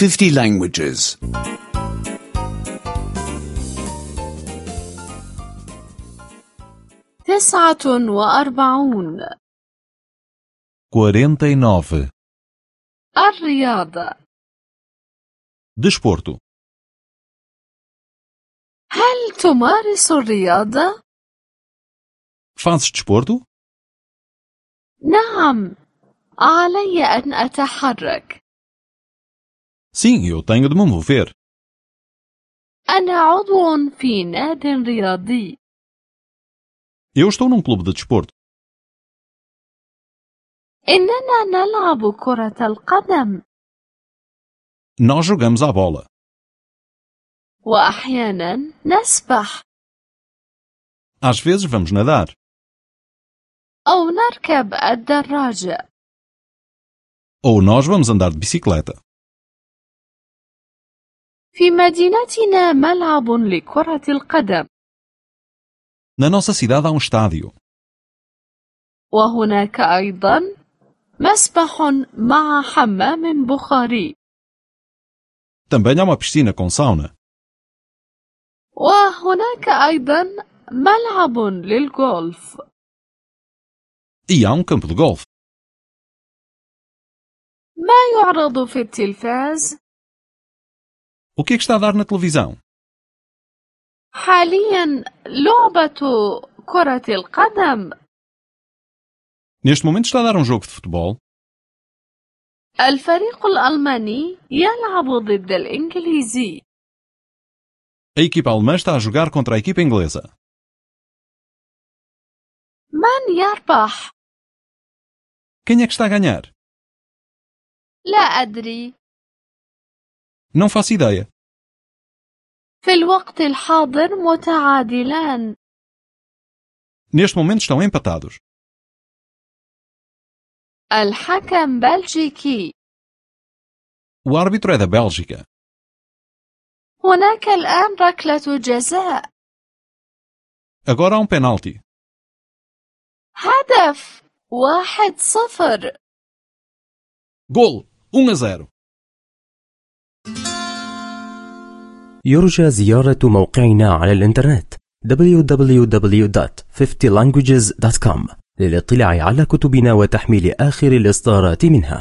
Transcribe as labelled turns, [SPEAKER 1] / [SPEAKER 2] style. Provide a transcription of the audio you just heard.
[SPEAKER 1] 50 languages.
[SPEAKER 2] 49.
[SPEAKER 3] 49.
[SPEAKER 2] الرياضة.
[SPEAKER 3] Desporto.
[SPEAKER 2] هل تمارس الرياضة؟
[SPEAKER 3] Fazes desporto?
[SPEAKER 2] نعم، علي أن أتحرك.
[SPEAKER 3] Sim, eu tenho de me mover.
[SPEAKER 2] أنا عضو في ناد رياضي.
[SPEAKER 3] Eu estou num clube de desporto.
[SPEAKER 2] إننا نلعب كرة القدم.
[SPEAKER 3] Nós jogamos à bola.
[SPEAKER 2] وأحيانا نسبح.
[SPEAKER 3] Às vezes vamos nadar.
[SPEAKER 2] أو نركب الدراجة.
[SPEAKER 3] Ou nós vamos andar de bicicleta.
[SPEAKER 2] في مدينتنا ملعب لكرة القدم.
[SPEAKER 3] Na nossa cidade há um estádio.
[SPEAKER 2] وهناك أيضا مسبح مع حمام بخاري.
[SPEAKER 3] Também há uma piscina com sauna.
[SPEAKER 2] وهناك أيضا ملعب للغولف.
[SPEAKER 3] E há um campo de golfe.
[SPEAKER 2] ما يعرض في التلفاز؟
[SPEAKER 3] O que é que está a dar na televisão?
[SPEAKER 2] حاليا لعبة كرة القدم.
[SPEAKER 3] Neste momento está a dar um jogo de futebol.
[SPEAKER 2] الفريق الألماني يلعب ضد الإنجليزي.
[SPEAKER 3] A equipa alemã está a jogar contra a equipa inglesa.
[SPEAKER 2] من يربح؟
[SPEAKER 3] Quem é que está a ganhar?
[SPEAKER 2] لا أدري.
[SPEAKER 3] Não faço ideia.
[SPEAKER 2] في الوقت الحاضر متعادلان.
[SPEAKER 3] Neste momento estão empatados.
[SPEAKER 2] الحكم بلجيكي.
[SPEAKER 3] O árbitro é da Bélgica.
[SPEAKER 2] هناك الآن ركلة جزاء.
[SPEAKER 3] Agora há um penalti.
[SPEAKER 2] هدف 1-0.
[SPEAKER 3] Golo 1-0.
[SPEAKER 4] يرجى زيارة موقعنا على الإنترنت www.50languages.com للاطلاع على كتبنا وتحميل آخر الإصدارات منها.